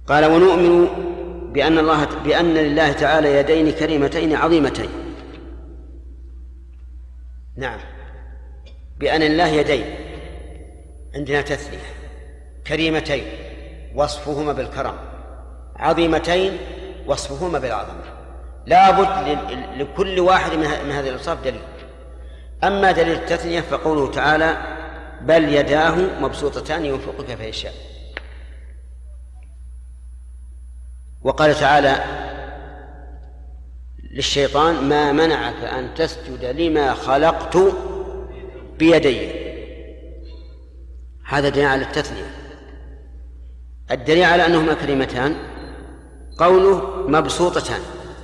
قال ونؤمن بأن لله تعالى يدين كريمتين عظيمتين. نعم، بأن لله يدين عندنا تثنية، كريمتين وصفهما بالكرم، عظيمتين وصفهما بالعظمة. لا بد لكل واحد من هذه الأوصاف دليل. أما دليل التثنية فقوله تعالى بل يداه مبسوطتان ينفق كيف يشاء. وقال تعالى للشيطان ما منعك أن تسجد لما خلقت بيدي. هذا دليل على التثنية. الدليل على أنهما كريمتان قوله مبسوطتان،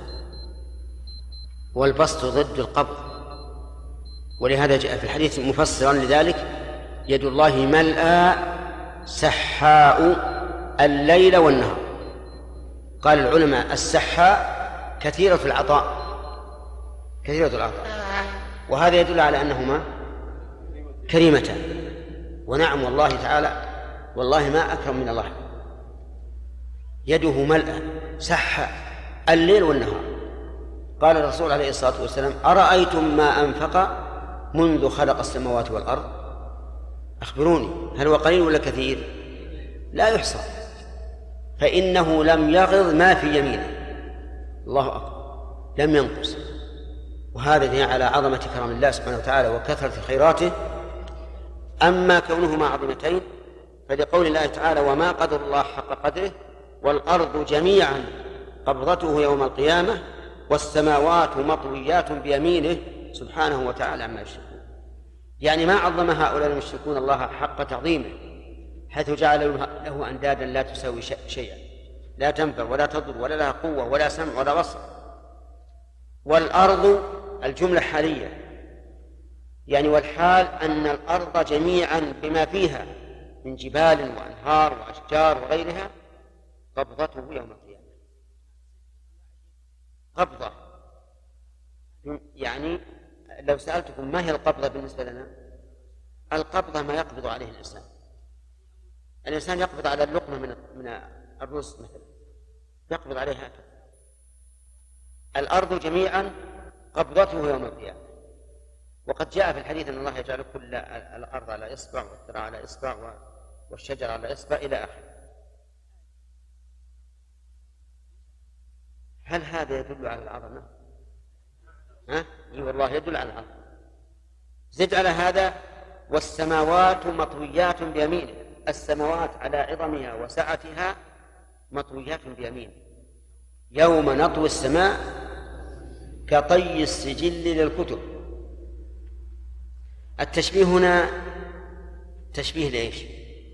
والبسط ضد القبض، ولهذا جاء في الحديث مفسرا لذلك يد الله ملأى سحاء الليل والنهار. قال العلماء السحاء كثيرة العطاء، وهذا يدل على أنهما كريمتان. ونعم والله تعالى والله ما أكرم من الله، يده ملأى سحاء الليل والنهار. قال الرسول عليه الصلاة والسلام أرأيتم ما أنفق منذ خلق السماوات والأرض؟ أخبروني هل هو قليل ولا كثير؟ لا يحصى، فإنه لم يغض ما في يمينه. الله أكبر، لم ينقص. وهذا دليل على عظمة كرم الله سبحانه وتعالى وكثرة خيراته. أما كونهما عظيمتين فلقول الله تعالى وما قدر الله حق قدره والأرض جميعا قبضته يوم القيامة والسماوات مطويات بيمينه سبحانه وتعالى عما يشركون. يعني ما عظم هؤلاء المشركون الله حق تعظيمه، حيث جعل له أندادا لا تساوي شيئا، لا تنفع ولا تضر ولا لها قوة ولا سمع ولا بصر. والأرض الجملة حالية، يعني والحال أن الأرض جميعا بما فيها من جبال وأنهار وأشجار وغيرها قبضته يوم القيامة. قبضة، يعني لو سألتكم ما هي القبضة بالنسبة لنا؟ القبضة ما يقبض عليه الإنسان. الإنسان يقبض على اللقمة من الرز مثلا، يقبض عليها هكذا. الأرض جميعا قبضته يوم القيامة. وقد جاء في الحديث أن الله يجعل كل الأرض على إصبع والثرى على إصبع والشجر على إصبع إلى آخره. هل هذا يدل على العظمة؟ والله يدل على العظمة. زد على هذا والسماوات مطويات بيمينه. السماوات على عظمها وسعتها مطويات بيمينه. يوم نطوي السماء كطي السجل للكتب. التشبيه هنا تشبيه لإيش؟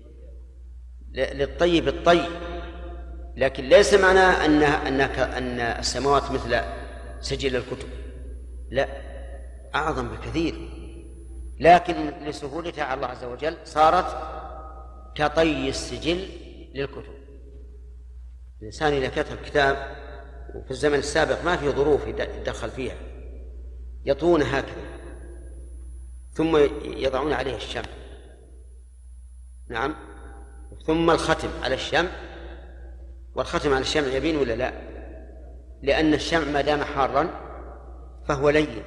للطي بالطي، لكن ليس معناه أن السماوات مثل سجل الكتب، لا، أعظم بكثير، لكن لسهولتها على الله عز وجل صارت كطي السجل للكتب. الإنسان إذا كتب كتاب وفي الزمن السابق ما في ظروف يدخل فيها، يطون هكذا ثم يضعون عليه الشمع، نعم، ثم الختم على الشمع، والختم على الشمع يبين ولا لا؟ لأن الشمع ما دام حارا فهو لين،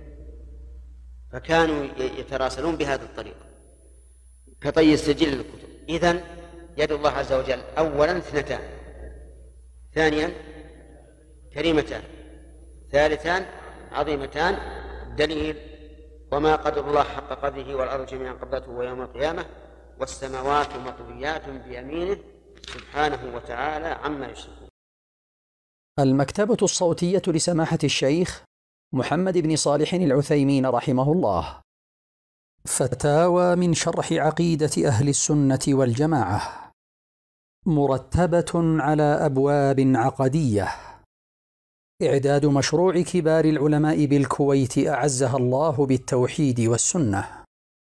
فكانوا يتراسلون بهذه الطريقة كطي السجل للكتب. إذن يد الله عز وجل أولا اثنتان، ثانيا كريمتان، ثالثان عظيمتان. دليل وما قدر الله حق قدره والأرض جميعا قبضته يوم القيامة والسماوات مطويات بيمينه سبحانه وتعالى عما يشركون. المكتبة الصوتية لسماحة الشيخ محمد بن صالح العثيمين رحمه الله. فتاوى من شرح عقيدة أهل السنة والجماعة، مرتبة على أبواب عقدية. إعداد مشروع كبار العلماء بالكويت أعزها الله بالتوحيد والسنة.